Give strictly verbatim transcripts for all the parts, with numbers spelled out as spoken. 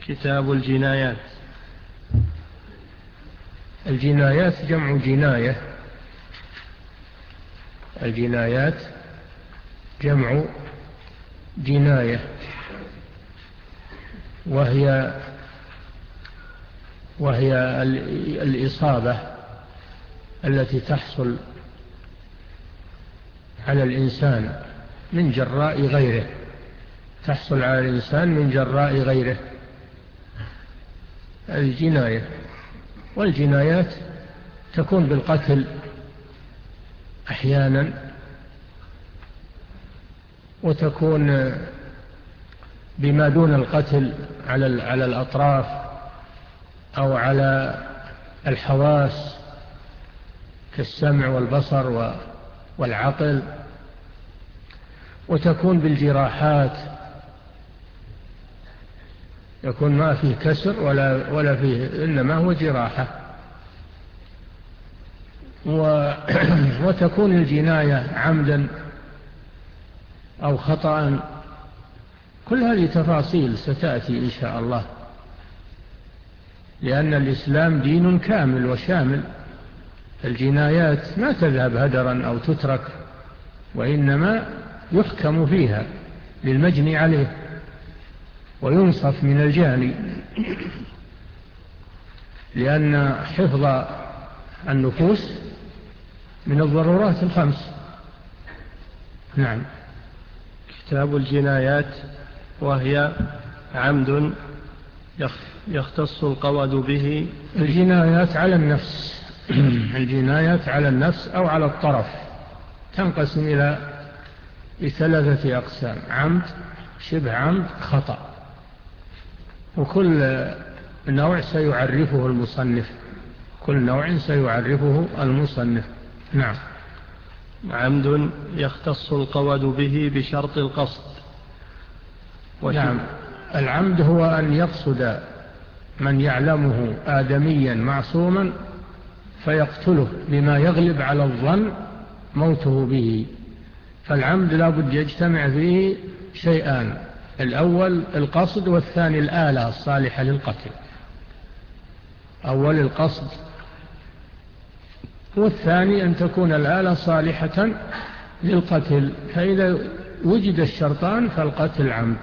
كتاب الجنايات. الجنايات جمع جناية. الجنايات جمع جناية، وهي وهي الإصابة التي تحصل على الإنسان من جراء غيره، تحصل على الإنسان من جراء غيره، الجناية. والجنايات تكون بالقتل أحيانا، وتكون بما دون القتل على على الأطراف أو على الحواس كالسمع والبصر والعقل، وتكون بالجراحات، يكون ما فيه كسر ولا ولا فيه، إنما هو جراحة. وتكون الجناية عمدا أو خطأ. كل هذه تفاصيل ستأتي إن شاء الله، لأن الإسلام دين كامل وشامل. الجنايات ما تذهب هدرا أو تترك، وإنما يحكم فيها للمجني عليه وينصف من الجاني، لأن حفظ النفوس من الضرورات الخمس. نعم. كتاب الجنايات، وهي عمد يختص القود به. الجنايات على النفس الجنايات على النفس أو على الطرف تنقسم إلى ثلاثة أقسام: عمد، شبه عمد، خطأ. وكل نوع سيعرفه المصنف كل نوع سيعرفه المصنف. نعم. عمد يختص القود به بشرط القصد. نعم. العمد هو أن يقصد من يعلمه آدميا معصوما فيقتله بما يغلب على الظن موته به. فالعمد لا بد يجتمع فيه شيئان: الأول القصد، والثاني الآلة الصالحة للقتل. أول القصد، والثاني أن تكون الآلة صالحة للقتل. فإذا وجد الشرطان فالقتل عمد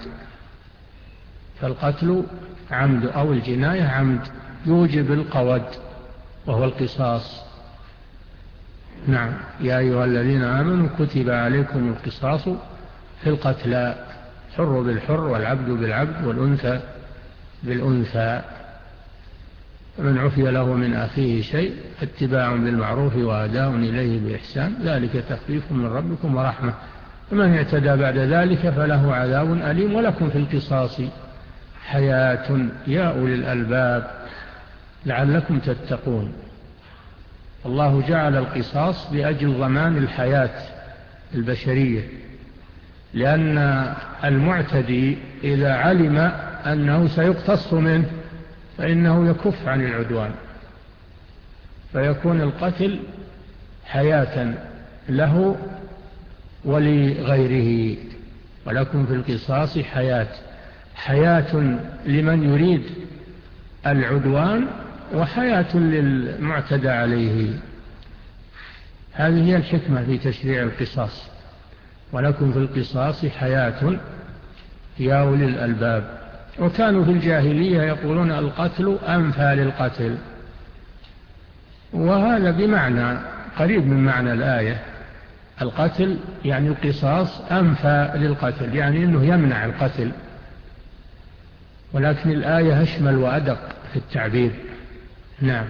فالقتل عمد أو الجناية عمد يوجب القود وهو القصاص. نعم. يا أيها الذين آمنوا كتب عليكم القصاص في القتلى، حر بالحر والعبد بالعبد والأنثى بالأنثى. من عفي له من أخيه شيء اتباع بالمعروف وأداء إليه بإحسان، ذلك تخفيف من ربكم ورحمة، ومن اعتدى بعد ذلك فله عذاب أليم. ولكم في القصاص حياة يا أولي الألباب لعلكم تتقون. الله جعل القصاص لأجل ضمان الحياة البشرية، لأن المعتدي إذا علم أنه سيقتص منه فإنه يكف عن العدوان، فيكون القتل حياة له ولغيره. ولكم في القصاص حياة، حياة لمن يريد العدوان وحياة للمعتدى عليه. هذه هي الحكمة في تشريع القصاص: ولكم في القصاص حياة يا أولي الألباب. وكانوا في الجاهلية يقولون القتل أنفى للقتل، وهذا بمعنى قريب من معنى الآية. القتل يعني القصاص أنفى للقتل، يعني أنه يمنع القتل، ولكن الآية أشمل وأدق في التعبير. نعم.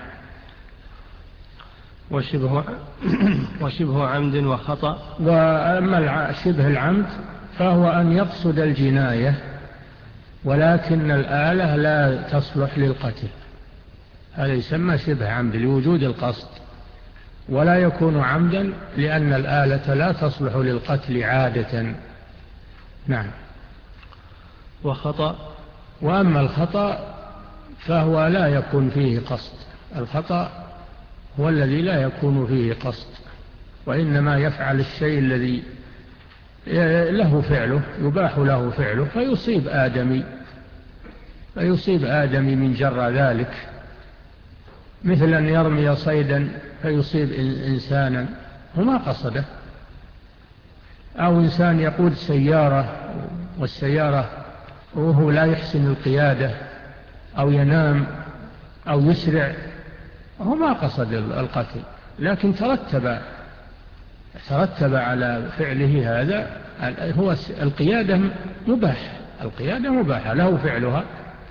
وشبه, وشبه عمد وخطأ. وأما شبه العمد فهو أن يقصد الجناية ولكن الآلة لا تصلح للقتل، هذا يسمى شبه عمد لوجود القصد، ولا يكون عمدا لأن الآلة لا تصلح للقتل عادة. نعم. وخطأ. وأما الخطأ فهو لا يكون فيه قصد. الخطأ هو الذي لا يكون فيه قصد، وإنما يفعل الشيء الذي له فعله، يباح له فعله، فيصيب آدمي فيصيب آدمي من جرى ذلك، مثل أن يرمي صيدا فيصيب إنسانا وما قصده، أو إنسان يقود سيارة والسيارة وهو لا يحسن القيادة أو ينام أو يسرع، هو ما قصد القتل، لكن ترتب ترتب على فعله هذا. هو القيادة مباح، القيادة مباحة له فعلها،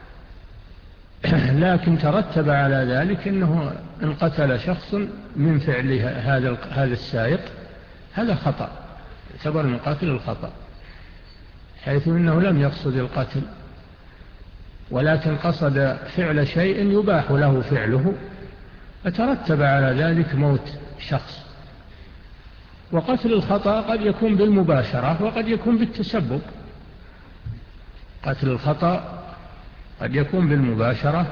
لكن ترتب على ذلك أنه إن قتل شخص من فعله هذا هذا السائق هذا خطأ، يعتبر من قتل الخطأ، حيث أنه لم يقصد القتل ولكن قصد فعل شيء يباح له فعله، فترتب على ذلك موت شخص. وقتل الخطأ قد يكون بالمباشرة وقد يكون بالتسبب. قتل الخطأ قد يكون بالمباشرة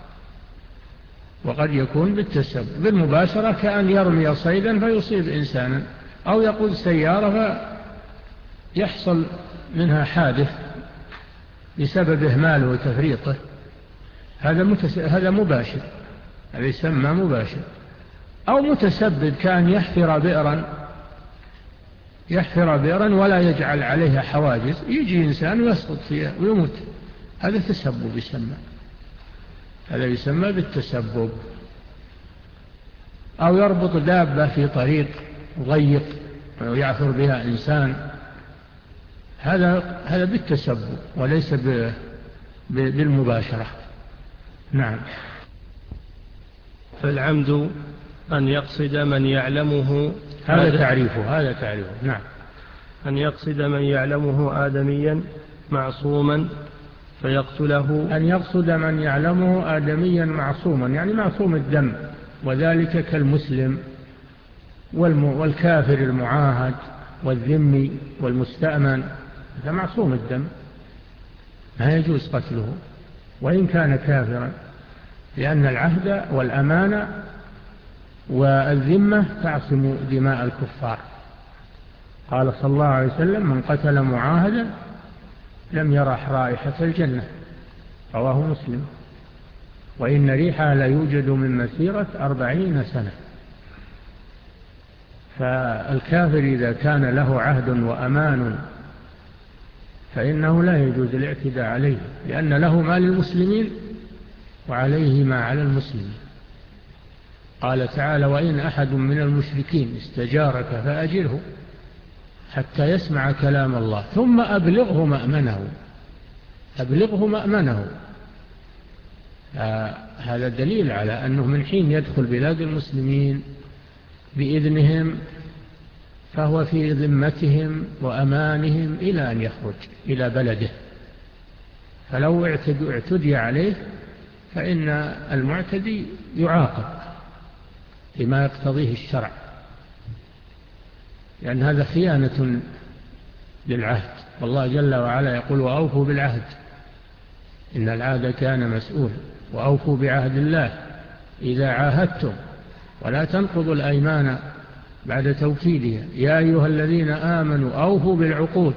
وقد يكون بالتسبب. بالمباشرة كأن يرمي صيدا فيصيب إنسانا، أو يقود سيارة فيحصل منها حادث بسبب إهماله وتفريطه، هذا متس... هذا مباشر، هذا يسمى مباشر. أو متسبب كان يحفر بئرا يحفر بئرا ولا يجعل عليها حواجز، يجي إنسان ويسقط فيها ويموت، هذا تسبب يسمى، هذا يسمى بالتسبب. أو يربط دابة في طريق ضيق ويعثر بها إنسان، هذا هذا بالتسبب وليس بالمباشرة. نعم. فالعمد أن يقصد من يعلمه، هذا تعريفه هذا تعريفه نعم. أن يقصد من يعلمه آدميا معصوما فيقتله. أن يقصد من يعلمه آدميا معصوما يعني معصوم الدم، وذلك كالمسلم والكافر المعاهد والذمي والمستأمن، هذا معصوم الدم ما يجوز قتله وإن كان كافرا، لأن العهد والأمانة والذمة تعصم دماء الكفار. قال صلى الله عليه وسلم: من قتل معاهدا لم يرح رائحة الجنة، رواه مسلم، وإن ريحها لا يوجد من مسيرة أربعين سنة. فالكافر إذا كان له عهد وأمان فإنه لا يجوز الاعتداء عليه، لأن له ما للمسلمين وعليه ما على المسلمين. قال تعالى: وإن أحد من المشركين استجارك فأجره حتى يسمع كلام الله ثم أبلغه مأمنه. أبلغه مأمنه. آه هذا دليل على أنه من حين يدخل بلاد المسلمين بإذنهم فهو في ذمتهم وأمانهم إلى أن يخرج إلى بلده. فلو اعتدي عليه فإن المعتدي يعاقب بما يقتضيه الشرع، لأن هذا خيانة للعهد، والله جل وعلا يقول: وأوفوا بالعهد إن العهد كان مسؤولا، وأوفوا بعهد الله إذا عاهدتم ولا تنقضوا الأيمان بعد توكيدها يا أيها الذين آمنوا أوفوا بالعقود.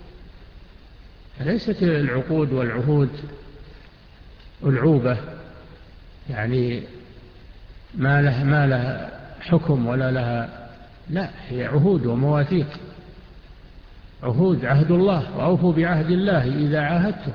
فليست العقود والعهود ألعوبة يعني ما لها, ما لها حكم ولا لها، لا، هي عهود ومواثيق. عهود عهد الله، وأوفوا بعهد الله إذا عاهدتم،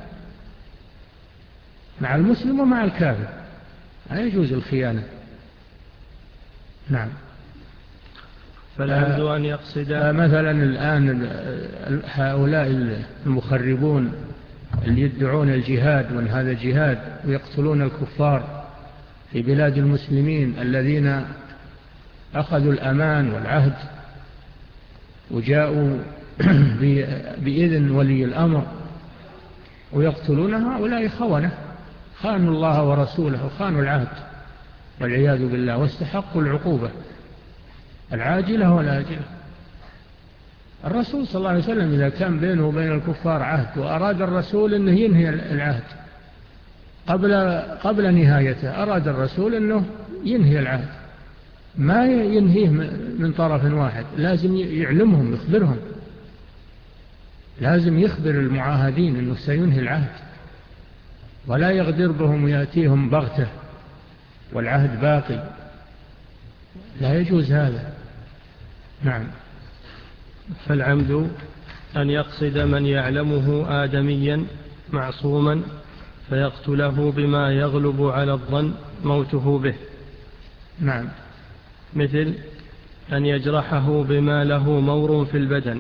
مع المسلم ومع الكافر لا يجوز الخيانة. نعم. فالعمد أن يقصد مثلا الآن هؤلاء المخربون اللي يدعون الجهاد وأن هذا جهاد ويقتلون الكفار في بلاد المسلمين الذين أخذوا الأمان والعهد وجاءوا بإذن ولي الأمر ويقتلون هؤلاء خونة، خانوا الله ورسوله وخانوا العهد والعياذ بالله، واستحقوا العقوبة العاجلة والآجلة. الرسول صلى الله عليه وسلم إذا كان بينه وبين الكفار عهد وأراد الرسول أنه ينهي العهد قبل قبل نهايته، أراد الرسول أنه ينهي العهد، ما ينهيه من طرف واحد، لازم يعلمهم يخبرهم، لازم يخبر المعاهدين أنه سينهي العهد. ولا يغدر بهم ويأتيهم بغتة والعهد باقي، لا يجوز هذا. نعم. فالعمد أن يقصد من يعلمه آدميا معصوما فيقتله بما يغلب على الظن موته به. نعم. مثل أن يجرحه بما له مور في البدن.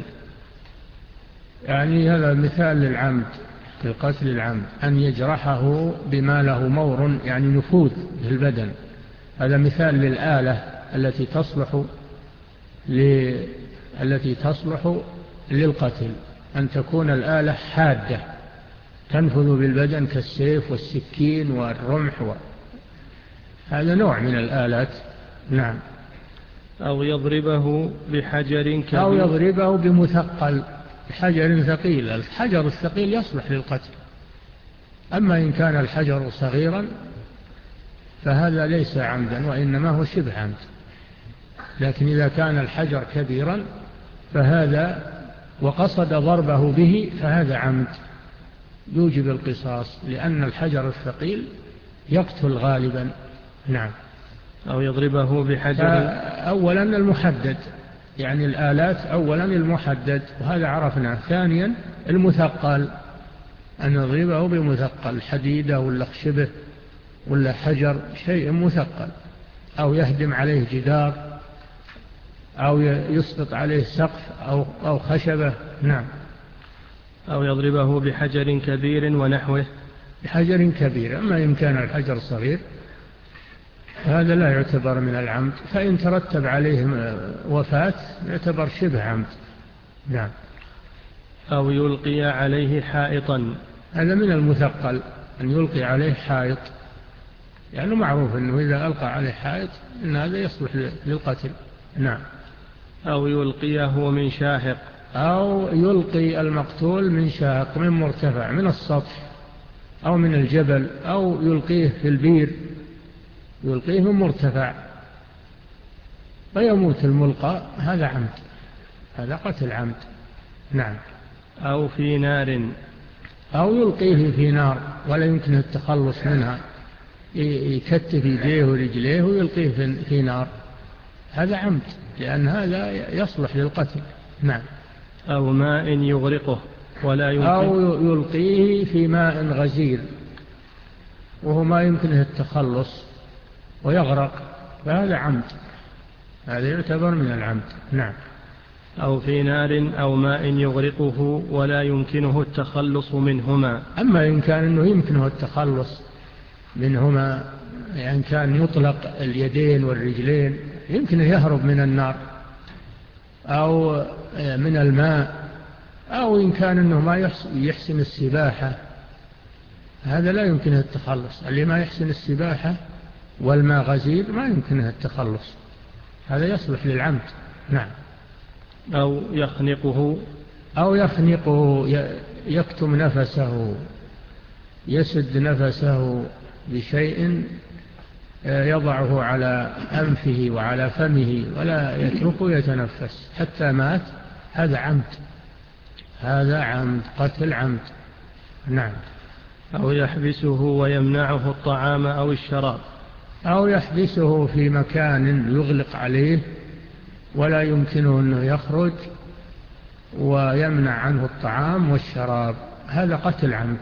يعني هذا مثال للعمد في قتل العمد، أن يجرحه بما له مور يعني نفوذ في البدن. هذا مثال للآلة التي تصلح ل... التي تصلح للقتل، أن تكون الآلة حادة تنفذ بالبدن كالسيف والسكين والرمح و... هذا نوع من الآلات. نعم. أو يضربه بحجر كبير، أو يضربه بمثقل، بحجر ثقيل. الحجر الثقيل يصلح للقتل، أما إن كان الحجر صغيرا فهذا ليس عمدا وإنما هو شبه عمد. لكن إذا كان الحجر كبيرا فهذا وقصد ضربه به فهذا عمد يوجب القصاص، لأن الحجر الثقيل يقتل غالبا. نعم. أو يضربه بحجر. أولا المحدد، يعني الآلات أولا المحدد وهذا عرفناه. ثانيا المثقل، أن يضربه بمثقل، حديدة ولا خشبة ولا حجر، شيء مثقل. أو يهدم عليه جدار أو يسقط عليه سقف أو, أو خشبة. نعم. أو يضربه بحجر كبير ونحوه. بحجر كبير. أما إن كان الحجر صغير هذا لا يعتبر من العمد، فإن ترتب عليه وفاة يعتبر شبه عمد. نعم. أو يلقي عليه حائطا. هذا من المثقل، أن يلقي عليه حائط، يعني معروف أنه إذا ألقى عليه حائط إن هذا يصلح للقتل. نعم. أو يلقيه من شاهق. أو يلقي المقتول من شاهق، من مرتفع، من السطح أو من الجبل، أو يلقيه في البير، يلقيه من مرتفع ويموت الملقى، هذا عمد، هذا قتل عمد. نعم. أو في نار. أو يلقيه في نار ولا يمكن التخلص منها، يكتف يديه ورجليه ويلقيه في نار، هذا عمد، لأن هذا يصلح للقتل. نعم. أو ماء يغرقه ولا يمكن. أو يلقيه في ماء غزير وهو ما يمكنه التخلص ويغرق، فهذا عمد، هذا يعتبر من العمد. نعم. أو في نار أو ماء يغرقه ولا يمكنه التخلص منهما. أما إن كان إنه يمكنه التخلص منهما، يعني كان يطلق اليدين والرجلين، يمكنه يهرب من النار أو من الماء، أو إن كان إنه ما يحسن السباحة، هذا لا يمكنه التخلص. اللي ما يحسن السباحة والماء غزير ما يمكنه التخلص، هذا يصلح للعمد. نعم. أو يخنقه. أو يخنقه، يكتم نفسه، يسد نفسه بشيء يضعه على أنفه وعلى فمه ولا يتركه يتنفس حتى مات، هذا عمد، هذا عمد، قتل عمد. نعم. أو يحبسه ويمنعه الطعام أو الشراب. أو يحبسه في مكان يغلق عليه ولا يمكنه أنه يخرج ويمنع عنه الطعام والشراب، هذا قتل عمد،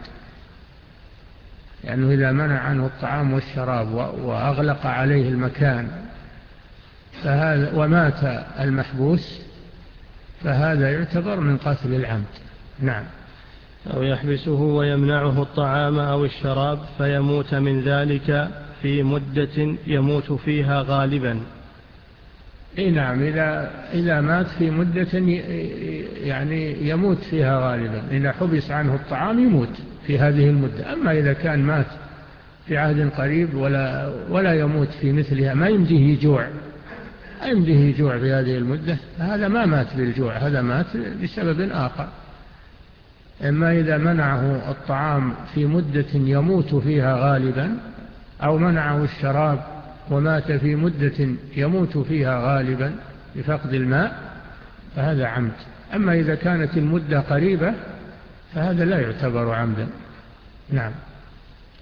لأنه إذا منع عنه الطعام والشراب وأغلق عليه المكان فهذا ومات المحبوس فهذا يعتبر من قتل العمد. نعم. أو يحبسه ويمنعه الطعام أو الشراب فيموت من ذلك في مدة يموت فيها غالبا. إيه نعم. إذا, إذا مات في مدة يعني يموت فيها غالبا، إذا حبس عنه الطعام يموت في هذه المدة. أما إذا كان مات في عهد قريب ولا, ولا يموت في مثلها، ما يمديه جوع، ما يمديه جوع في هذه المدة، هذا ما مات بالجوع، هذا مات بسبب آخر. أما إذا منعه الطعام في مدة يموت فيها غالبا، أو منعه الشراب ومات في مدة يموت فيها غالبا بفقد الماء، فهذا عمد. أما إذا كانت المدة قريبة فهذا لا يعتبر عمدا. نعم.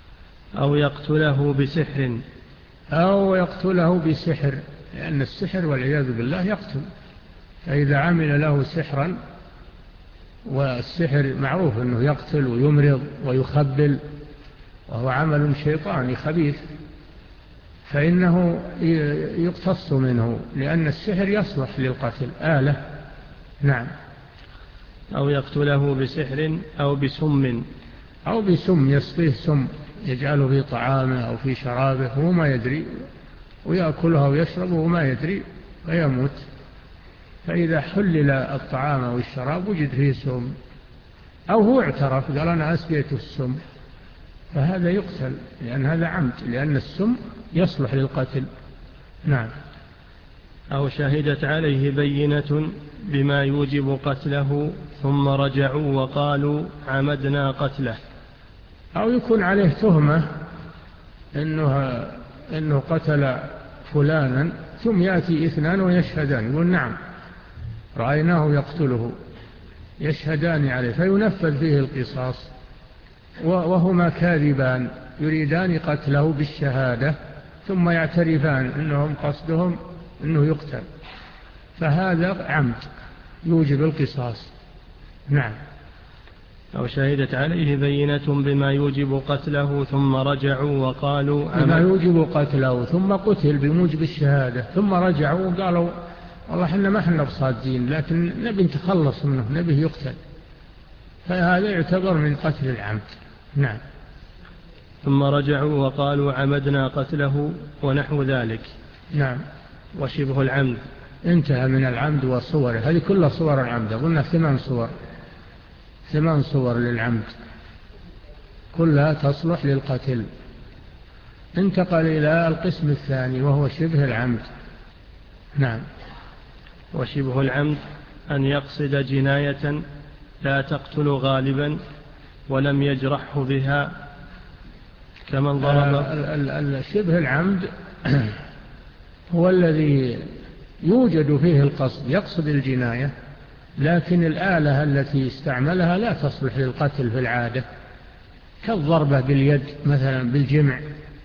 أو يقتله بسحر أو يقتله بسحر، لأن السحر والعياذ بالله يقتل. فإذا عمل له سحرا، والسحر معروف أنه يقتل ويمرض ويخبل، وهو عمل شيطاني خبيث، فإنه يقتص منه، لأن السحر يصلح للقتل آلة. نعم. أو يقتله بسحر أو بسم أو بسم، يسقيه سم يجعله في طعامه أو في شرابه وهو ما يدري، ويأكلها ويشربه وما يدري فيموت. فإذا حلل الطعام أو الشراب وجد فيه سم، أو هو اعترف قال أنا أسقيت السم، فهذا يقتل، لأن هذا عمد، لأن السم يصلح للقتل. نعم. أو شهدت عليه بينة بما يوجب قتله ثم رجعوا وقالوا عمدنا قتله. أو يكون عليه تهمة إنه, إنه قتل فلانا، ثم يأتي اثنان ويشهدان يقول نعم رأيناه يقتله، يشهدان عليه فينفذ فيه القصاص، وهما كاذبان يريدان قتله بالشهادة، ثم يعترفان أنهم قصدهم أنه يقتل، فهذا عمد يوجب القصاص. نعم. أو شهدت عليه بينة بما يوجب قتله ثم رجعوا وقالوا بما يوجب قتله ثم قتل بموجب الشهادة، ثم رجعوا وقالوا والله احنا ما احنا بصادين، لكن نبي نتخلص منه، نبي يقتل، فهذا يعتبر من قتل العمد. نعم. ثم رجعوا وقالوا عمدنا قتله ونحو ذلك. نعم. وشبه العمد انتهى من العمد وصوره، هذه كلها صور العمد، قلنا ثمان صور، ثمان صور للعمد كلها تصلح للقتل. انتقل إلى القسم الثاني وهو شبه العمد. نعم. وشبه العمد أن يقصد جناية لا تقتل غالبا ولم يجرحه بها، كمن ضرب. شبه العمد هو الذي يوجد فيه القصد، يقصد الجناية، لكن الآلة التي استعملها لا تصلح للقتل في العادة، كالضربة باليد مثلا بالجمع،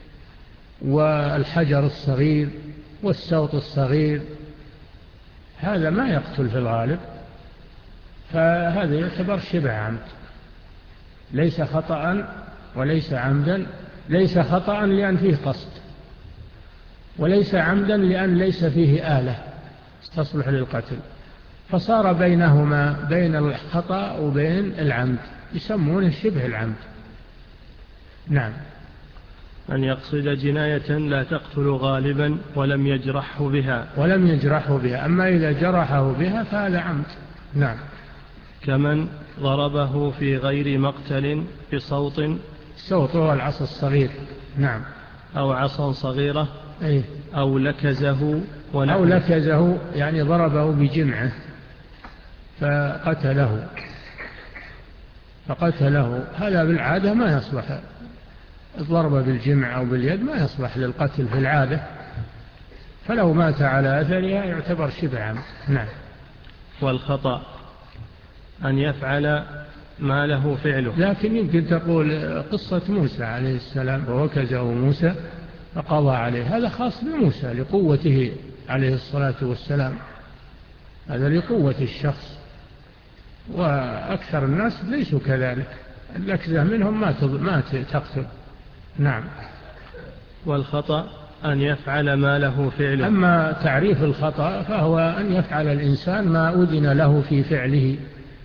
والحجر الصغير والسوط الصغير، هذا ما يقتل في الغالب، فهذا يعتبر شبه عمد، ليس خطأ وليس عمدا، ليس خطأ لأن فيه قصد، وليس عمدا لأن ليس فيه آلة تصلح للقتل، فصار بينهما بين الخطأ وبين العمد، يسمونه شبه العمد. نعم. أن يقصد جناية لا تقتل غالبا ولم يجرحه بها ولم يجرحه بها، أما إذا جرحه بها فهذا عمد. نعم. كمن ضربه في غير مقتل بصوت، الصوت هو العصا الصغير. نعم. أو عصا صغيرة. أيه. أو لكزه أو لكزه يعني ضربه بجمعه فقتله فقتله هذا بالعادة ما يصلح، الضربة بالجمع أو باليد ما يصلح للقتل في العادة، فلو مات على أثرها يعتبر شبه عمد. نعم. والخطأ أن يفعل ما له فعله. لكن يمكن تقول قصة موسى عليه السلام ووكزه موسى فقضى عليه، هذا خاص بموسى لقوته عليه الصلاة والسلام، هذا لقوة الشخص، وأكثر الناس ليسوا كذلك، الأكزة منهم ما تقتل. نعم. والخطأ أن يفعل ما له فعله. أما تعريف الخطأ فهو أن يفعل الإنسان ما أذن له في فعله،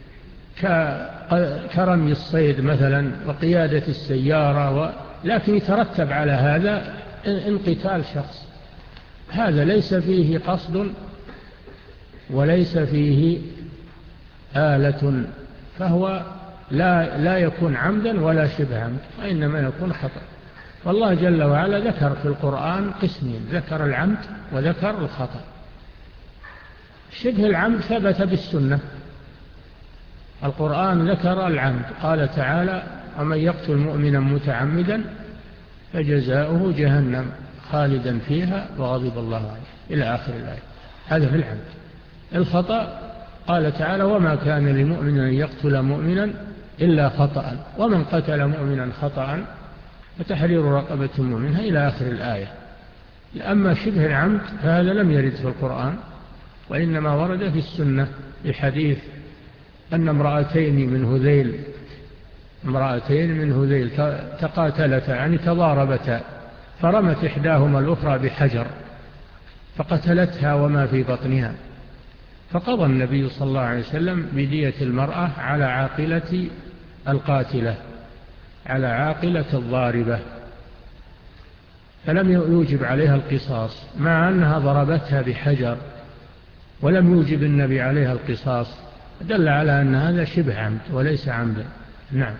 كرمي الصيد مثلا وقيادة السيارة و... لكن يترتب على هذا انقتال شخص، هذا ليس فيه قصد وليس فيه آلة، فهو لا, لا يكون عمدا ولا شبه عمد، وإنما يكون خطأ. والله جل وعلا ذكر في القرآن قسمين، ذكر العمد وذكر الخطأ. شبه العمد ثبت بالسنة، القرآن ذكر العمد، قال تعالى ومن يقتل مؤمنا متعمدا فجزاؤه جهنم خالدا فيها وغضب الله عليه إلى آخر الآية، هذا في العمد. الخطأ قال تعالى وما كان لمؤمن أن يقتل مؤمنا إلا خطأ، ومن قتل مؤمنا خطأ فتحرير رقبة مؤمنة إلى آخر الآية. أما شبه العمد فهذا لم يرد في القرآن، وإنما ورد في السنة بحديث أن امرأتين من هذيل امرأتين من هذيل تقاتلتا يعني تضاربتا، فرمت إحداهما الأخرى بحجر فقتلتها وما في بطنها، فقضى النبي صلى الله عليه وسلم بدية المرأة على عاقلة القاتلة، على عاقلة الضاربة، فلم يوجب عليها القصاص مع أنها ضربتها بحجر، ولم يوجب النبي عليها القصاص، دل على أن هذا شبه عمد وليس عمدا. نعم.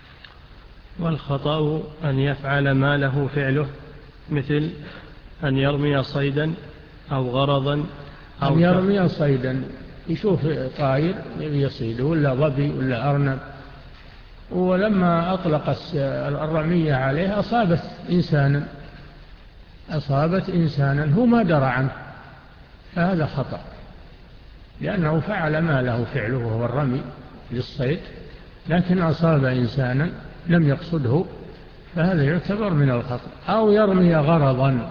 والخطأ أن يفعل ما له فعله، مثل أن يرمي صيدا أو غرضا أو أن يرمي صيدا، يشوف طائر يصيده ولا ظبي ولا أرنب، ولما أطلق الرمية عليه أصابت إنسانا أصابت إنسانا هو ما درى عنه، فهذا خطأ، لأنه فعل ما له فعله وهو الرمي للصيد، لكن أصاب إنسانا لم يقصده، فهذا يعتبر من الخطأ. أو يرمي غرضا،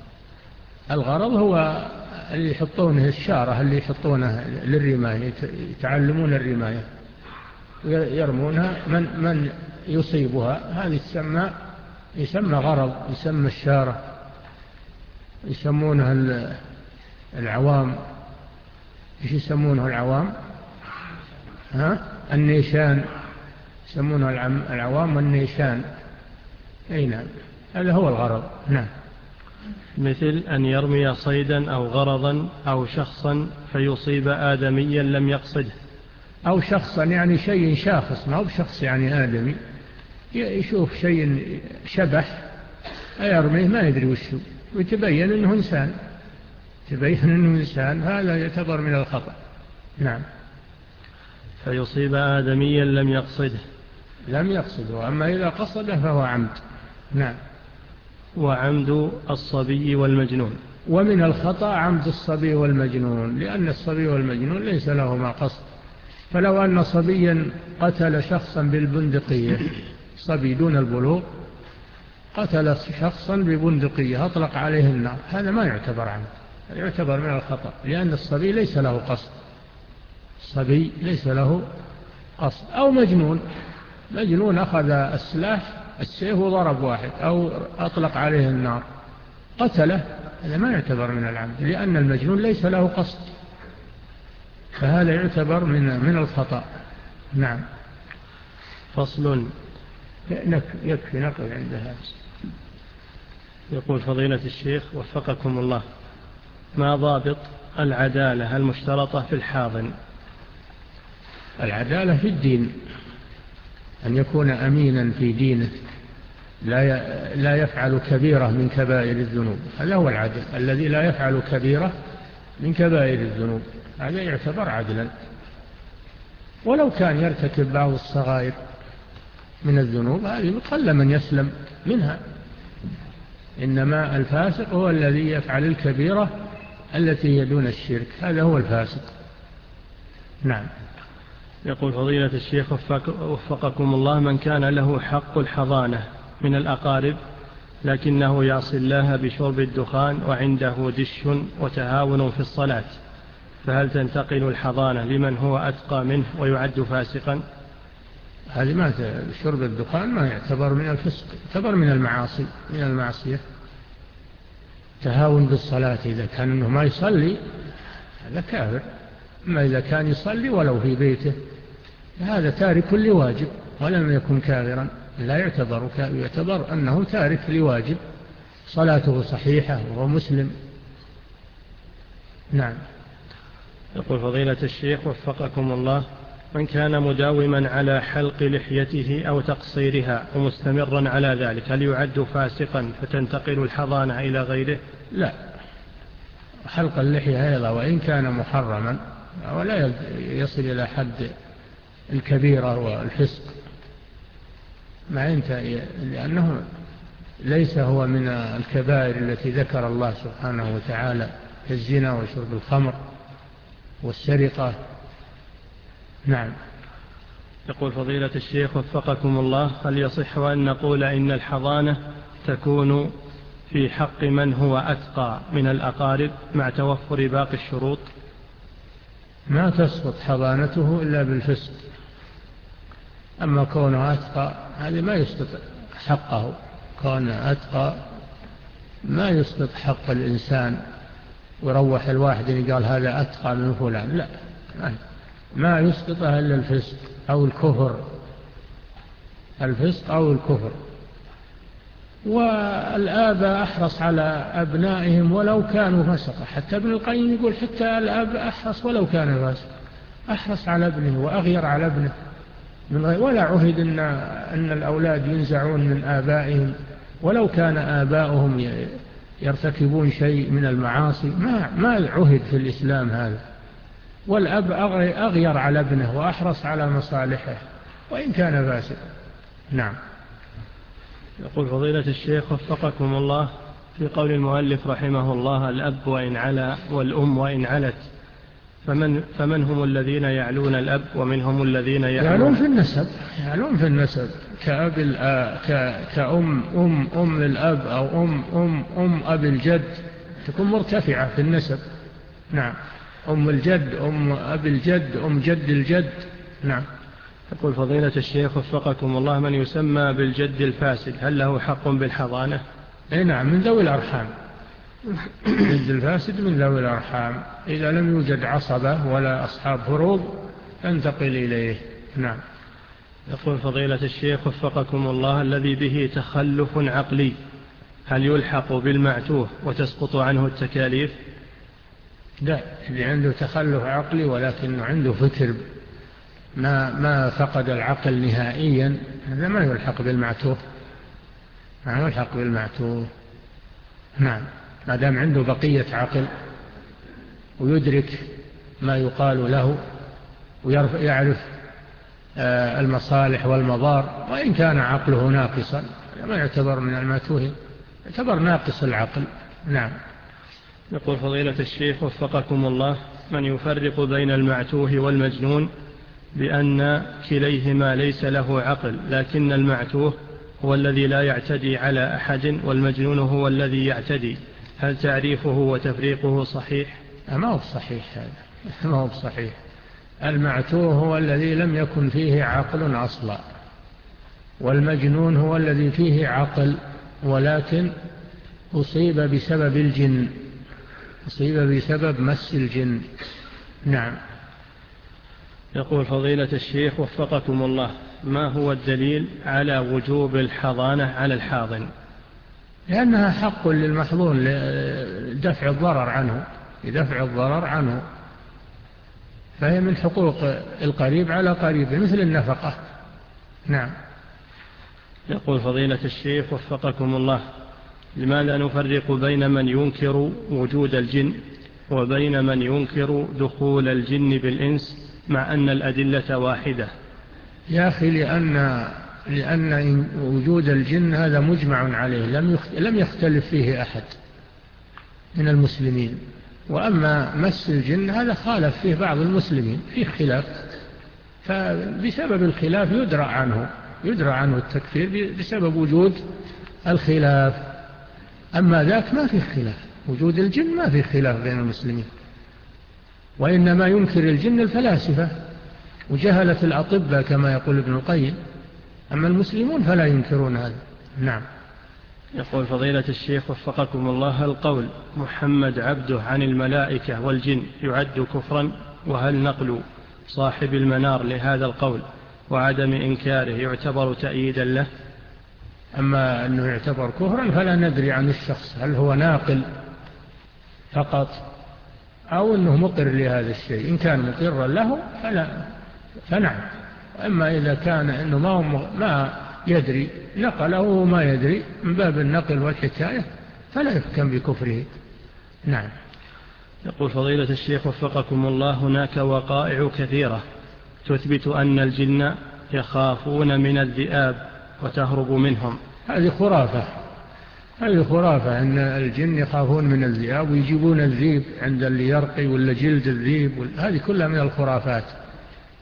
الغرض هو اللي يحطونه الشارة اللي يحطونه للرماية، يتعلمون الرماية يرمونها، من, من يصيبها هذه تسمى يسمى غرض، يسمى الشارة، يسمونها العوام. إيش يسمونه العوام؟ ها؟ النيشان، يسمونه العوام والنيشان. أي نعم، هذا هو الغرض. نعم. مثل أن يرمي صيدا أو غرضا أو شخصا فيصيب آدميا لم يقصده. أو شخصا يعني شيء شاخص، ما هو بشخص يعني آدمي، يشوف شيء شبح يرميه ما يدري وشه، ويتبين أنه إنسان، تبين أنه إنسان، هذا يعتبر من الخطأ. نعم. فيصيب آدميا لم يقصده. لم يقصده، أما إذا قصده فهو عمد. نعم. وعمد الصبي والمجنون. ومن الخطأ عمد الصبي والمجنون، لأن الصبي والمجنون ليس لهما قصد، فلو أن صبيا قتل شخصا بالبندقية، صبي دون البلوغ قتل شخصا ببندقية أطلق عليه النار، هذا ما يعتبر عمد، يعتبر من الخطأ، لأن الصبي ليس له قصد، الصبي ليس له قصد. أو مجنون، مجنون أخذ السلاح السيف وضرب واحد أو أطلق عليه النار قتله، هذا ما يعتبر من العمد، لأن المجنون ليس له قصد، فهذا يعتبر من من الخطأ. نعم. فصل. يكفي نقل عندها. يقول فضيلة الشيخ وفقكم الله: ما ضابط العدالة المشترطة في الحاضن؟ العدالة في الدين، أن يكون أمينا في دينه، لا لا يفعل كبيرة من كبائر الذنوب، هذا هو العدل، الذي لا يفعل كبيرة من كبائر الذنوب، هذا يعتبر عدلا، ولو كان يرتكب بعض الصغائر من الذنوب هذه قل من يسلم منها، إنما الفاسق هو الذي يفعل الكبيرة التي هي دون الشرك، هذا هو الفاسق. نعم. يقول فضيلة الشيخ وفقكم الله: من كان له حق الحضانة من الأقارب لكنه يعصي الله بشرب الدخان وعنده دش وتهاون في الصلاة، فهل تنتقل الحضانة لمن هو أتقى منه ويعد فاسقا؟ هذه ما شرب الدخان ما يعتبر من الفسق، يعتبر من المعاصي، من المعصية. تهاون بالصلاة إذا كان أنه ما يصلي هذا كافر، أما إذا كان يصلي ولو في بيته هذا تارك لواجب ولم يكن كافرا، لا يعتبر كافر، يعتبر أنه تارك لواجب، صلاته صحيحة وهو مسلم. نعم. يقول فضيلة الشيخ وفقكم الله: من كان مداوما على حلق لحيته أو تقصيرها ومستمرا على ذلك هل يعد فاسقا فتنتقل الحضانة إلى غيره؟ لا، حلق اللحية أيضا وإن كان محرما ولا يصل إلى حد الكبيرة والفسق، ما ينتهي، لأنه ليس هو من الكبائر التي ذكر الله سبحانه وتعالى كالزنا وشرب الخمر والسرقة. نعم. يقول فضيلة الشيخ وفقكم الله، هل يصح أن نقول إن الحضانة تكون في حق من هو أتقى من الأقارب مع توفر باقي الشروط؟ ما تسقط حضانته إلا بالفسق، أما كونه أتقى هذا ما يسقط حقه، كونه أتقى ما يسقط حق الإنسان ويروح الواحد اللي قال هذا أتقى من فلان، لا، ما يسقطها إلا الفسق أو الكفر، الفسق أو الكفر. والآباء أحرص على أبنائهم ولو كانوا فسقة، حتى ابن القيم يقول حتى الأب أحرص ولو كان فاسق، أحرص على ابنه وأغير على ابنه من غير، ولا عهد إن, أن الأولاد ينزعون من آبائهم ولو كان آباؤهم يرتكبون شيء من المعاصي، ما, ما عهد في الإسلام هذا. والأب أغير على ابنه وأحرص على مصالحه وإن كان فاسقا. نعم. يقول فضيلة الشيخ وفقكم الله، في قول المؤلف رحمه الله الأب وإن علا والأم وإن علت، فمن, فمن هم الذين يعلون الأب ومنهم الذين يعلون, يعلون في النسب، يعلون في النسب كأب كأم أم أم الأب أو أم أم أم أب الجد، تكون مرتفعة في النسب. نعم. أم الجد أم أب الجد أم جد الجد. نعم. يقول فضيلة الشيخ وفقكم الله، من يسمى بالجد الفاسد هل له حق بالحضانة؟ اي نعم، من ذوي الأرحام. الجد الفاسد من ذوي الأرحام، إذا لم يوجد عصبة ولا أصحاب فروض انتقل إليه. نعم. يقول فضيلة الشيخ وفقكم الله، الذي به تخلف عقلي هل يلحق بالمعتوه وتسقط عنه التكاليف؟ لا، اللي عنده تخلف عقلي ولكنه عنده فكر، ما ما فقد العقل نهائيا، هذا ما يلحق بالمعتوه، ما يلحق بالمعتوه. نعم، ما دام عنده بقية عقل ويدرك ما يقال له ويعرف المصالح والمضار، وإن كان عقله ناقصا ما يعتبر من المعتوه، يعتبر ناقص العقل. نعم. يقول فضيلة الشيخ وفقكم الله، من يفرق بين المعتوه والمجنون بأن كليهما ليس له عقل، لكن المعتوه هو الذي لا يعتدي على أحد والمجنون هو الذي يعتدي، هل تعريفه وتفريقه صحيح؟ ما هو صحيح، هذا ما هو صحيح. المعتوه هو الذي لم يكن فيه عقل أصلا، والمجنون هو الذي فيه عقل ولكن أصيب بسبب الجن، أصيب بسبب مس الجن. نعم. يقول فضيلة الشيخ وفقكم الله، ما هو الدليل على وجوب الحضانة على الحاضن؟ لأنها حق للمحظون لدفع الضرر عنه، لدفع الضرر عنه، فهي من حقوق القريب على قريبه مثل النفقة. نعم. يقول فضيلة الشيخ وفقكم الله، لماذا نفرق بين من ينكر وجود الجن وبين من ينكر دخول الجن بالإنس مع أن الأدلة واحدة؟ يا أخي، لأن, لأن وجود الجن هذا مجمع عليه، لم يختلف فيه أحد من المسلمين، وأما مس الجن هذا خالف فيه بعض المسلمين، فيه خلاف، فبسبب الخلاف يدرع عنه يدرع عنه التكفير بسبب وجود الخلاف. أما ذاك ما فيه خلاف، وجود الجن ما فيه خلاف بين المسلمين، وإنما ينكر الجن الفلاسفة وجهلة الأطباء كما يقول ابن القيم، أما المسلمون فلا ينكرون هذا. نعم. يقول فضيلة الشيخ وفقكم الله، القول محمد عبده عن الملائكة والجن يعد كفرا؟ وهل نقل صاحب المنار لهذا القول وعدم إنكاره يعتبر تأييدا له؟ أما أنه يعتبر كفرا فلا ندري عن الشخص هل هو ناقل فقط أو أنه مقر لهذا الشيء. إن كان مقرا له فلا فنعم، أما إذا كان أنه ما, ما يدري نقله وما يدري من باب النقل والحكاية فلا يحكم بكفره. نعم. يقول فضيلة الشيخ وفقكم الله، هناك وقائع كثيرة تثبت أن الجن يخافون من الذئاب وتهرب منهم. هذه خرافة، هذه خرافة أن الجن يخافون من الذئاب ويجيبون الذيب عند اللي يرقي ولا جلد الذيب، هذه كلها من الخرافات.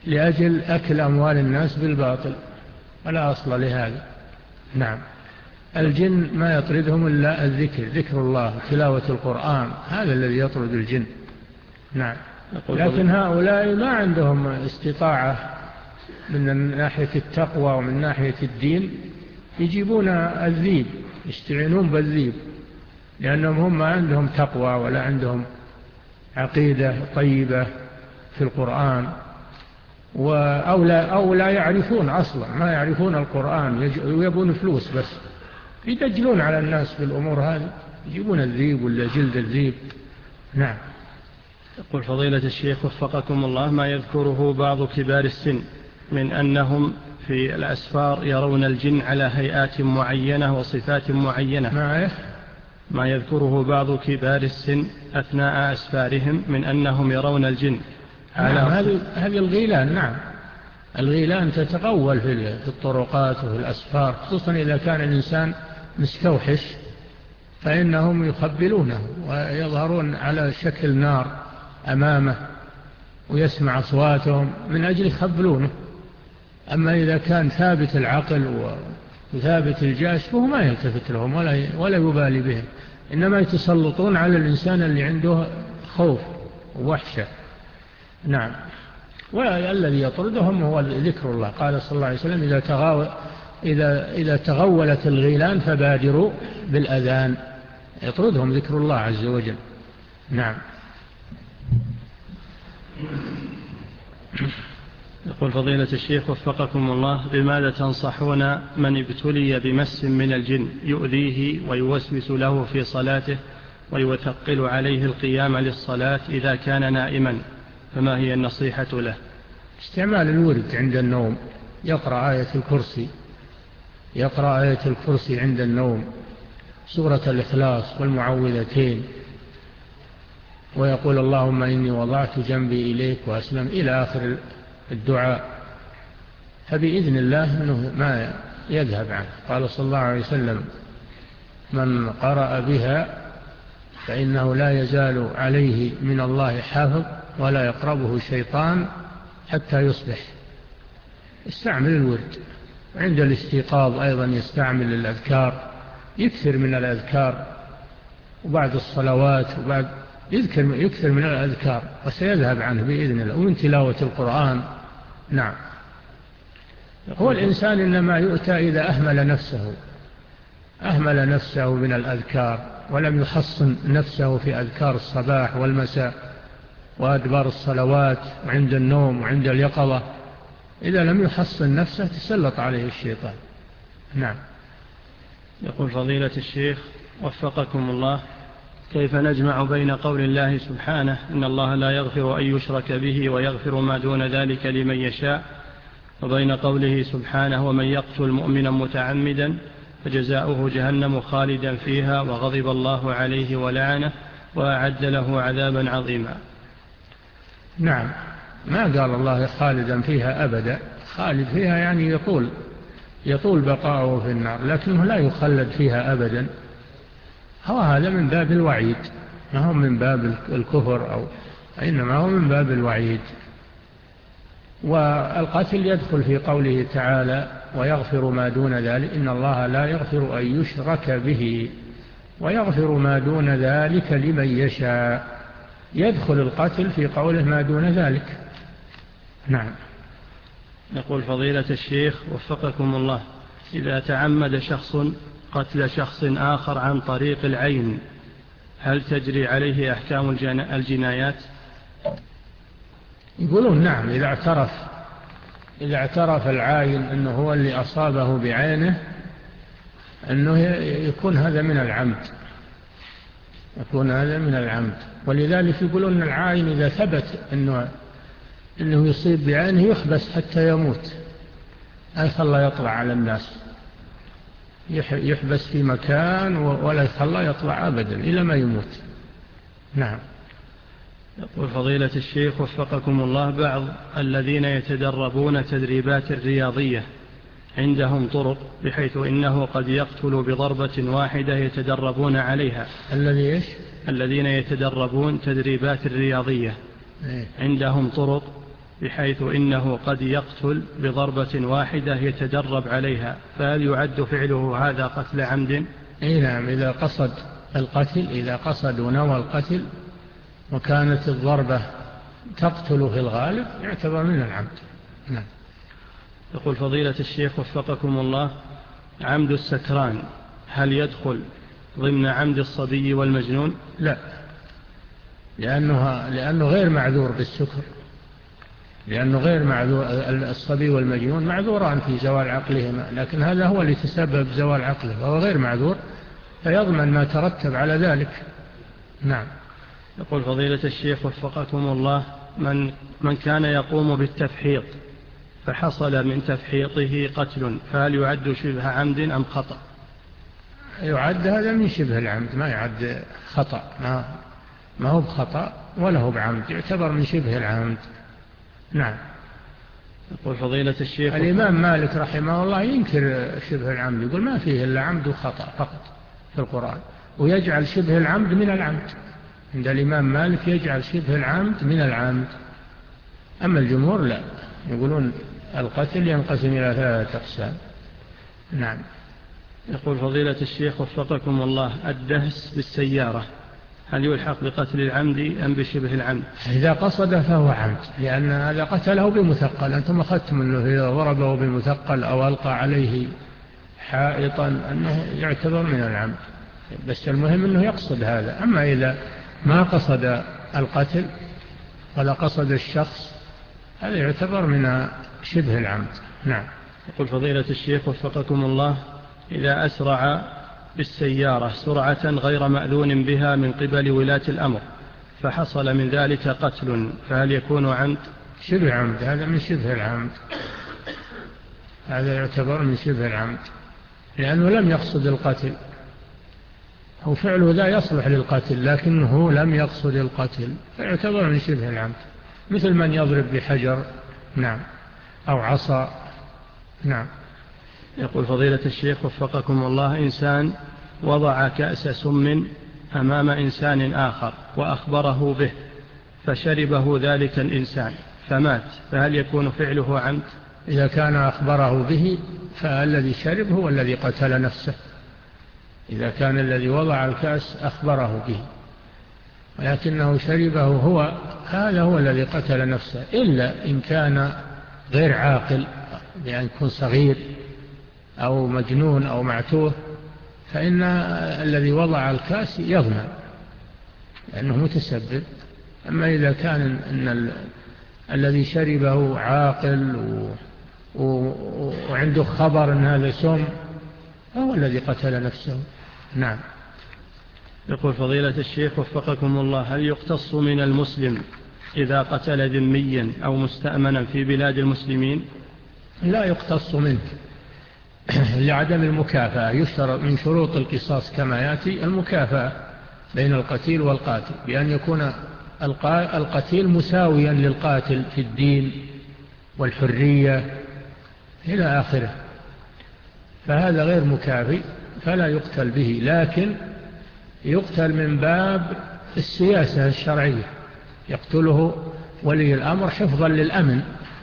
لأجل أكل أموال الناس بالباطل، ولا أصل لهذا. نعم. الجن ما يطردهم إلا الذكر، ذكر الله، تلاوة القرآن، هذا الذي يطرد الجن. نعم. لكن هؤلاء ما عندهم استطاعة من ناحية التقوى ومن ناحية الدين، يجيبون الذيب، يستعينون بالذيب، لأنهم هم ما عندهم تقوى ولا عندهم عقيدة طيبة في القرآن، أو لا, أو لا يعرفون أصلا، ما يعرفون القرآن، ويبون فلوس بس، يدجلون على الناس بالأمور هذه، يجيبون الذيب ولا جلد الذيب. نعم. يقول فضيلة الشيخ وفقكم الله: ما يذكره بعض كبار السن من أنهم في الأسفار يرون الجن على هيئات معينة وصفات معينة، ما, ما يذكره بعض كبار السن أثناء أسفارهم من أنهم يرون الجن على نعم. هذه هذه الغيلان. نعم. الغيلان تتغول في الطرقات وفي الأسفار، خصوصا إذا كان الإنسان مستوحش، فإنهم يخبلونه ويظهرون على شكل نار أمامه ويسمع أصواتهم من أجل يخبلونه. أما إذا كان ثابت العقل وثابت الجاش فهو ما يلتفت لهم ولا ولا يبالي بهم، إنما يتسلطون على الإنسان اللي عنده خوف ووحشة. نعم. والذي يطردهم هو ذكر الله. قال صلى الله عليه وسلم: إذا تغاو إذا إذا تغولت الغيلان فبادروا بالأذان. يطردهم ذكر الله عز وجل. نعم. يقول فضيلة الشيخ وفقكم الله: بماذا تنصحون من ابتلي بمس من الجن يؤذيه ويوسوس له في صلاته ويثقل عليه القيام للصلاة إذا كان نائما، فما هي النصيحة له؟ استعمال الورد عند النوم، يقرأ آية الكرسي، يقرأ آية الكرسي عند النوم، سورة الإخلاص والمعوذتين، ويقول: اللهم إني وضعت جنبي إليك وأسلم، إلى آخر الدعاء، فبإذن الله منه ما يذهب عنه. قال صلى الله عليه وسلم: من قرأ بها فإنه لا يزال عليه من الله حافظ ولا يقربه شيطان حتى يصبح. استعمل الورد. عند الاستيقاظ أيضا يستعمل الأذكار، يكثر من الأذكار، وبعد الصلوات وبعد يذكر يكثر من الأذكار، وسيذهب عنه بإذن الله، ومن تلاوة القرآن. نعم. هو الإنسان إنما يؤتى إذا أهمل نفسه أهمل نفسه من الأذكار، ولم يحصن نفسه في أذكار الصباح والمساء وأدبار الصلوات وعند النوم وعند اليقظة. إذا لم يحصن نفسه تسلط عليه الشيطان. نعم. يقول فضيلة الشيخ وفقكم الله: كيف نجمع بين قول الله سبحانه إن الله لا يغفر أن يشرك به ويغفر ما دون ذلك لمن يشاء، وبين قوله سبحانه ومن يقتل مؤمنا متعمدا فجزاؤه جهنم خالدا فيها وغضب الله عليه ولعنه وأعد له عذابا عظيما؟ نعم. ما قال الله خالدا فيها أبدا، خالد فيها يعني يطول يطول بقاؤه في النار، لكنه لا يخلد فيها أبدا. هو هذا من باب الوعيد، ما هو من باب الكفر، أو إنما هو من باب الوعيد. والقتل يدخل في قوله تعالى ويغفر ما دون ذلك، إن الله لا يغفر أن يشرك به ويغفر ما دون ذلك لمن يشاء. يدخل القتل في قوله ما دون ذلك. نعم. يقول فضيلة الشيخ وفقكم الله: إذا تعمد شخص قتل شخص آخر عن طريق العين، هل تجري عليه أحكام الجنايات؟ يقولون نعم، إذا اعترف إذا اعترف العاين أنه هو اللي أصابه بعينه، أنه يكون هذا من العمد يكون هذا من العمد. ولذلك يقولون العاين إذا ثبت أنه, إنه يصيب بعينه يحبس حتى يموت، لا يخلى يطلع على الناس، يحبس في مكان ولا يخلى يطلع أبدا إلى ما يموت. نعم. يقول فضيلة الشيخ وفقكم الله: بعض الذين يتدربون تدريبات رياضية عندهم طرق بحيث إنه قد يقتل بضربة واحدة يتدربون عليها. الذي إيش؟ الذين يتدربون تدريبات رياضية عندهم طرق بحيث إنه قد يقتل بضربة واحدة يتدرب عليها، فهل يعد فعله هذا قتل عمد؟ أي نعم، إذا قصد القتل، إذا قصد ونوى القتل وكانت الضربة تقتل في الغالب يعتبر من العمد. نعم. يقول فضيلة الشيخ وفقكم الله، عمد السكران هل يدخل ضمن عمد الصبي والمجنون؟ لا، لأنه, لأنه غير معذور بالسكر، لأنه غير معذور. الصبي والمجنون معذوران في زوال عقلهما، لكن هذا هو اللي تسبب زوال عقله وهو غير معذور، فيضمن ما ترتب على ذلك. نعم. يقول فضيلة الشيخ وفقكم الله، من, من كان يقوم بالتفحيط فحصل من تفحيطه قتل، فهل يعد شبه عمد أم خطأ؟ يعد هذا من شبه العمد، ما يعد خطأ، ما, ما هو بخطأ ولا هو بعمد، يعتبر من شبه العمد. نعم. يقول فضيلة الشيخ، الإمام مالك رحمه الله ينكر شبه العمد، يقول ما فيه إلا عمد وخطأ فقط في القرآن، ويجعل شبه العمد من العمد. عند الإمام مالك يجعل شبه العمد من العمد، أما الجمهور لا، يقولون القتل ينقسم إلى ثلاثة أقسام. نعم. يقول فضيلة الشيخ وفقكم الله، الدهس بالسيارة هل يلحق بقتل العمد أم بشبه العمد؟ إذا قصد فهو عمد، لأن هذا قتله بمثقل، أنتم أخذتم أنه إذا ضربه بمثقل أو ألقى عليه حائطا أنه يعتبر من العمد، بس المهم أنه يقصد هذا. أما إذا ما قصد القتل ولا قصد الشخص هذا يعتبر من شبه العمد. نعم. يقول فضيلة الشيخ وفقكم الله، إذا أسرع بالسيارة سرعة غير مأذون بها من قبل ولاة الأمر فحصل من ذلك قتل، فهل يكون عمد؟ شبه عمد، هذا من شبه العمد، هذا يعتبر من شبه العمد، لأنه لم يقصد القتل، هو فعله لا يصلح للقتل لكنه لم يقصد القتل، فيعتبر من شبه العمد، مثل من يضرب بحجر نعم أو عصا. نعم. يقول فضيلة الشيخ وفقكم الله، إنسان وضع كأس سم أمام إنسان آخر وأخبره به فشربه ذلك الإنسان فمات، فهل يكون فعله عمد؟ إذا كان أخبره به فالذي شرب هو الذي قتل نفسه، إذا كان الذي وضع الكأس أخبره به ولكنه شربه هو، هذا هو الذي قتل نفسه، إلا إن كان غير عاقل، يعني يكون صغير أو مجنون أو معتوه، فإن الذي وضع الكأس يضمن لأنه متسبب. أما إذا كان إن ال... الذي شربه عاقل و... و... وعنده خبر أن هذا سم هو الذي قتل نفسه. نعم. يقول فضيلة الشيخ وفقكم الله، هل يقتص من المسلم إذا قتل ذميا أو مستأمنا في بلاد المسلمين؟ لا يقتص منه لعدم المكافأة، يشترط من شروط القصاص كما يأتي المكافأة بين القتيل والقاتل، بأن يكون القتيل مساويا للقاتل في الدين والحرية إلى آخره، فهذا غير مكافئ فلا يقتل به، لكن يقتل من باب السياسة الشرعية، يقتله ولي الأمر حفظا للأمن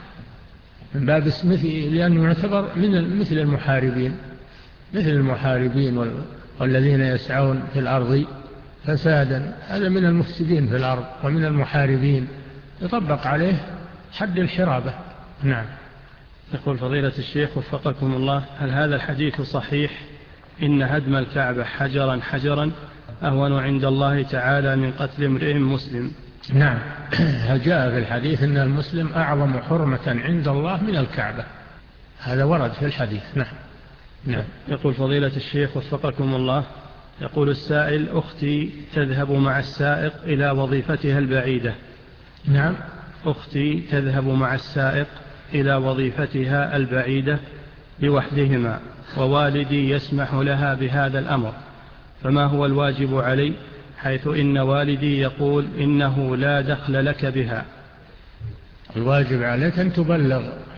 من باب اسمه، لأنه يعتبر من مثل المحاربين، مثل المحاربين والذين يسعون في الأرض فسادا، هذا من المفسدين في الأرض ومن المحاربين، يطبق عليه حد الحرابة. نعم. يقول فضيلة الشيخ وفقكم الله، هل هذا الحديث صحيح إن هدم الكعبة حجرا حجرا أهون عند الله تعالى من قتل امرئ مسلم؟ نعم، جاء في الحديث أن المسلم أعظم حرمة عند الله من الكعبة، هذا ورد في الحديث. نعم. نعم. يقول فضيلة الشيخ وفقكم الله، يقول السائل: أختي تذهب مع السائق إلى وظيفتها البعيدة. نعم. أختي تذهب مع السائق إلى وظيفتها البعيدة لوحدهما، ووالدي يسمح لها بهذا الأمر، فما هو الواجب علي، حيث إن والدي يقول إنه لا دخل لك بها؟ الواجب عليك أن تبلغ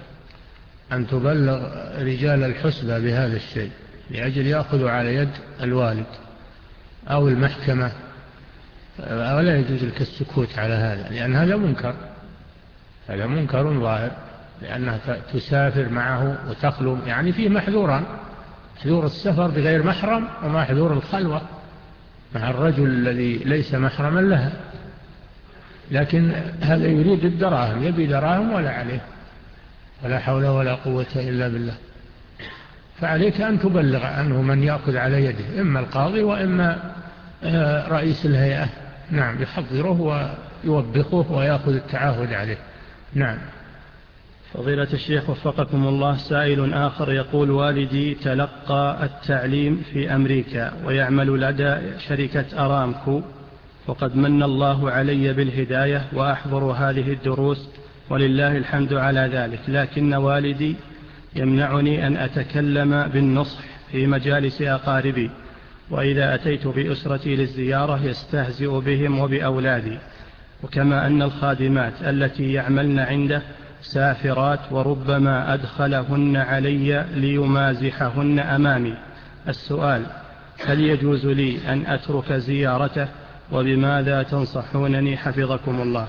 أن تبلغ رجال الحسبة بهذا الشيء لأجل يأخذوا على يد الوالد أو المحكمة، ولا يجوز لك السكوت على هذا، لأن هذا منكر، هذا منكر ظاهر، لأنها تسافر معه وتخلو، يعني فيه محذوران: محذور السفر بغير محرم ومحذور الخلوة مع الرجل الذي ليس محرما لها. لكن هذا يريد الدراهم، يبي دراهم ولا عليه، ولا حول ولا قوة إلا بالله. فعليك أن تبلغ عنه من يأخذ على يده، إما القاضي وإما رئيس الهيئة. نعم، يحضره ويوبخه ويأخذ التعاهد عليه. نعم. فضيلة الشيخ وفقكم الله، سائل آخر يقول: والدي تلقى التعليم في أمريكا ويعمل لدى شركة أرامكو، وقد من الله علي بالهداية وأحضر هذه الدروس ولله الحمد على ذلك، لكن والدي يمنعني أن أتكلم بالنصح في مجالس أقاربي، وإذا أتيت بأسرتي للزيارة يستهزئ بهم وبأولادي، وكما أن الخادمات التي يعملن عنده سافرات وربما أدخلهن علي ليمازحهن أمامي. السؤال: هل يجوز لي أن أترك زيارته؟ وبماذا تنصحونني حفظكم الله؟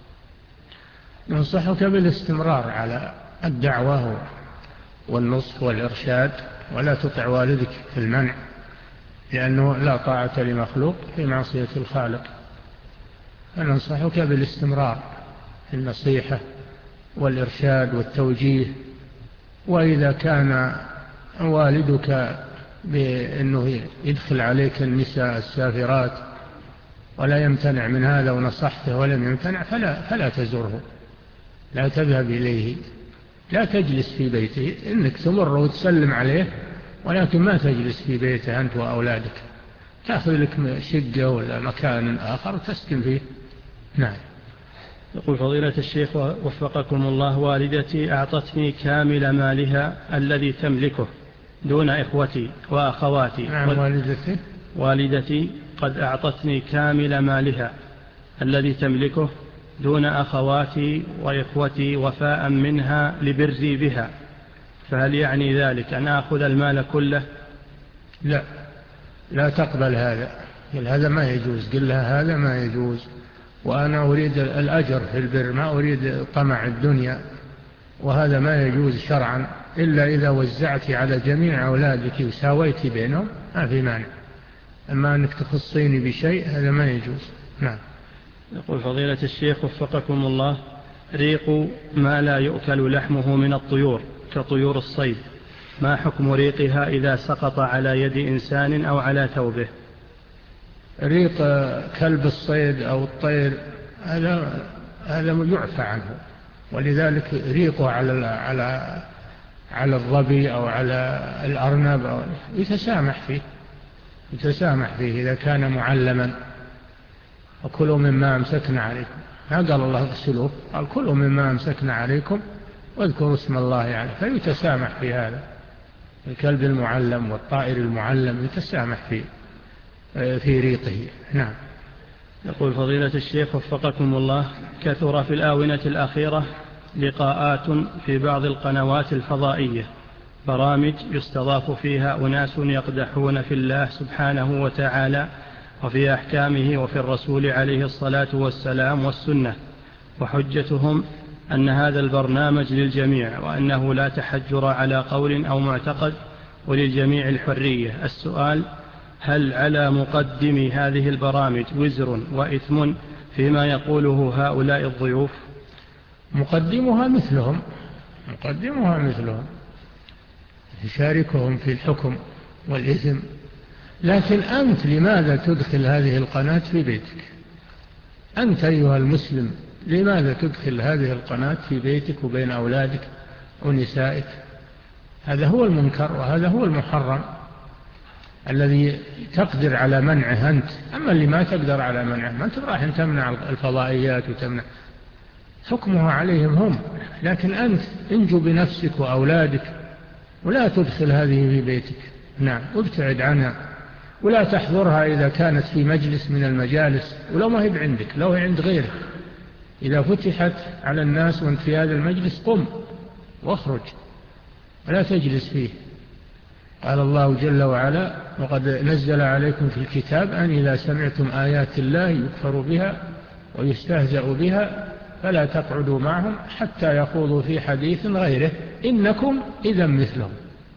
ننصحك بالاستمرار على الدعوة والنصح والإرشاد، ولا تطع والدك في المنع، لأنه لا طاعة لمخلوق في معصية الخالق. فننصحك بالاستمرار في النصيحة والإرشاد والتوجيه. وإذا كان والدك بأنه يدخل عليك النساء السافرات ولا يمتنع من هذا ونصحته ولم يمتنع، فلا, فلا تزره، لا تذهب إليه، لا تجلس في بيته. إنك تمر وتسلم عليه، ولكن ما تجلس في بيته أنت وأولادك، تأخذ لك شقة ولا مكان آخر تسكن فيه. نعم. يقول: فضيلة الشيخ وفقكم الله، والدتي أعطتني كامل مالها الذي تملكه دون إخوتي وأخواتي. نعم. والدتي والدتي قد أعطتني كامل مالها الذي تملكه دون أخواتي وإخوتي وفاء منها لبري بها، فهل يعني ذلك أن أخذ المال كله؟ لا، لا تقبل هذا، هذا ما يجوز. قل لها هذا ما يجوز، وأنا أريد الأجر في البر، ما أريد طمع الدنيا، وهذا ما يجوز شرعا، إلا إذا وزعت على جميع أولادك وساويت بينهم ما في مانع. أما أنك تخصيني بشيء هذا ما يجوز. نعم. يقول: فضيلة الشيخ وفقكم الله، ريق ما لا يؤكل لحمه من الطيور كطيور الصيد، ما حكم ريقها إذا سقط على يد إنسان أو على ثوبه؟ ريق كلب الصيد أو الطير هذا هذا يعفى عنه، ولذلك ريقه على على على الظبي أو على الأرنب أو يتسامح فيه يتسامح فيه إذا كان معلما. وكلوا مما أمسكنا عليكم، ما قال الله اغسلوه، قال كلوا مما أمسكنا عليكم واذكروا اسم الله عليه، فيتسامح في هذا. الكلب المعلم والطائر المعلم يتسامح فيه في ريقه. نعم. يقول: فضيلة الشيخ وفقكم الله، كثر في الآونة الأخيرة لقاءات في بعض القنوات الفضائية، برامج يستضاف فيها أناس يقدحون في الله سبحانه وتعالى وفي أحكامه وفي الرسول عليه الصلاة والسلام والسنة، وحجتهم أن هذا البرنامج للجميع، وأنه لا تحجر على قول أو معتقد، وللجميع الحرية. السؤال: هل على مقدم هذه البرامج وزر وإثم فيما يقوله هؤلاء الضيوف؟ مقدمها مثلهم مقدمها مثلهم يشاركهم في الحكم والإثم، لكن أنت لماذا تدخل هذه القناة في بيتك؟ أنت أيها المسلم لماذا تدخل هذه القناة في بيتك وبين أولادك ونسائك؟ هذا هو المنكر وهذا هو المحرم الذي تقدر على منعه أنت. أما اللي ما تقدر على منعه، ما أنت راح تمنع الفضائيات وتمنع، حكمها عليهم هم، لكن أنت انجو بنفسك وأولادك ولا تدخل هذه في بيتك. نعم. وابتعد عنها ولا تحضرها إذا كانت في مجلس من المجالس، ولو ما هي عندك، لو هي عند غيرك. إذا فتحت على الناس وانت في هذا المجلس قم واخرج ولا تجلس فيه. قال الله جل وعلا: وقد نزل عليكم في الكتاب أن إذا سمعتم آيات الله يكفر بها ويستهزأ بها فلا تقعدوا معهم حتى يخوضوا في حديث غيره إنكم إذا مثلهم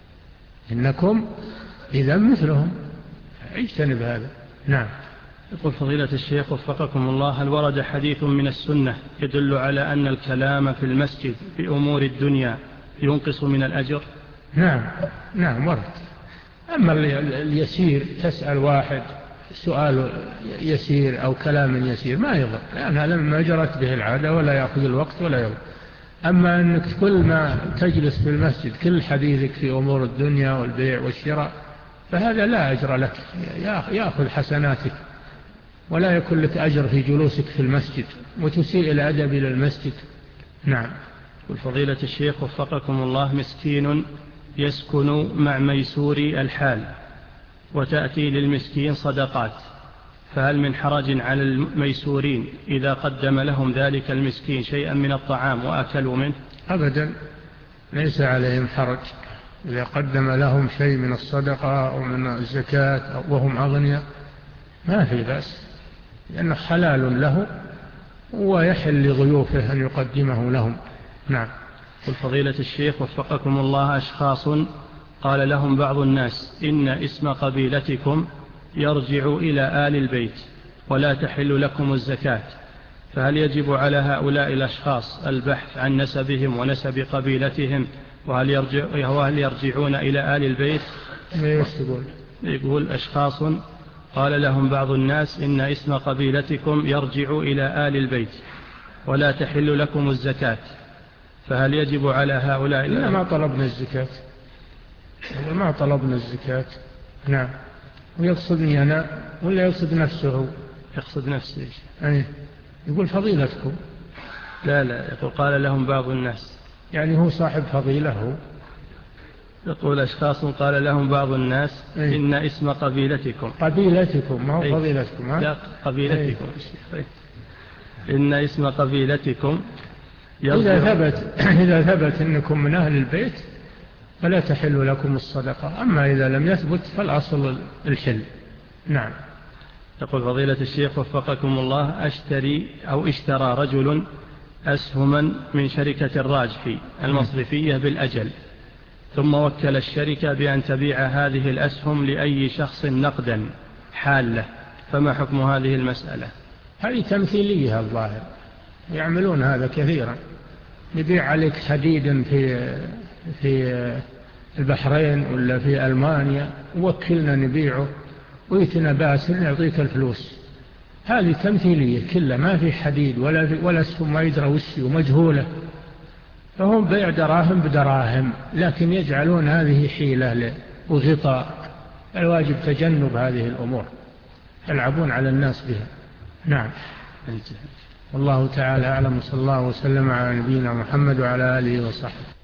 إنكم إذا مثلهم اجتنب هذا. نعم. يقول فضيلة الشيخ وفقكم الله: هل ورد حديث من السنة يدل على أن الكلام في المسجد في أمور الدنيا ينقص من الأجر؟ نعم نعم ورد. أما اليسير تسأل واحد سؤال يسير أو كلام يسير ما يضر، لأن هذا ما جرت به العادة ولا يأخذ الوقت ولا يضر. أما أنك كل ما تجلس في المسجد كل حديثك في أمور الدنيا والبيع والشراء فهذا لا أجر لك، يأخذ حسناتك ولا يكون لك أجر في جلوسك في المسجد وتسيء الأدب إلى المسجد. نعم. والفضيلة الشيخ وفقكم الله: مسكين يسكن مع ميسوري الحال وتأتي للمسكين صدقات، فهل من حرج على الميسورين إذا قدم لهم ذلك المسكين شيئا من الطعام وأكلوا منه؟ أبدا، ليس عليهم حرج إذا قدم لهم شيء من الصدقة أو من الزكاة وهم أغنياء، ما في بأس، لأنه حلال له ويحل لضيوفه أن يقدمه لهم. نعم. قل فضيلة الشيخ وفقكم الله: أشخاص قال لهم بعض الناس إن اسم قبيلتكم يرجع إلى آل البيت ولا تحل لكم الزكاة، فهل يجب على هؤلاء الأشخاص البحث عن نسبهم ونسب قبيلتهم، وهل, يرجع وهل يرجعون إلى آل البيت؟ يقول يقول أشخاص قال لهم بعض الناس إن اسم قبيلتكم يرجع إلى آل البيت ولا تحل لكم الزكاة، فهل يجب على هؤلاء؟ لا، ما طلبنا الزكاة، ما طلبنا الزكاة. نعم. ويقصدني أنا ولا يقصد نفسه؟ يقصد نفسه. أي يقول فضيلتكم. لا لا، يقول قال لهم بعض الناس، يعني هو صاحب فضيلة هو. يقول أشخاص قال لهم بعض الناس أي. إن اسم قبيلتكم قبيلتكم ما هو أي. فضيلتكم. ها؟ لا، قبيلتكم أي. إن اسم قبيلتكم إذا ثبت إذا ثبت أنكم من أهل البيت فلا تحل لكم الصدقة، أما إذا لم يثبت فالأصل الحل. نعم. يقول فضيلة الشيخ وفقكم الله: أشتري أو اشترى رجل أسهما من شركة الراجحي المصرفية بالأجل، ثم وكل الشركة بأن تبيع هذه الأسهم لأي شخص نقدا حالة، فما حكم هذه المسألة؟ هذه تمثيلية الظاهر، يعملون هذا كثيرا، يبيع عليك حديدا في في البحرين ولا في ألمانيا ووكلنا نبيعه ويتنا باس يعطيك الفلوس. هذه تمثيلية كلها، ما في حديد ولا في ولا اسهم ما يدرى وشي ومجهولة، فهم بيع دراهم بدراهم، لكن يجعلون هذه حيلة وغطاء. الواجب تجنب هذه الأمور، يلعبون على الناس بها. نعم. والله تعالى أعلم، صلى الله وسلم على نبينا محمد وعلى آله وصحبه.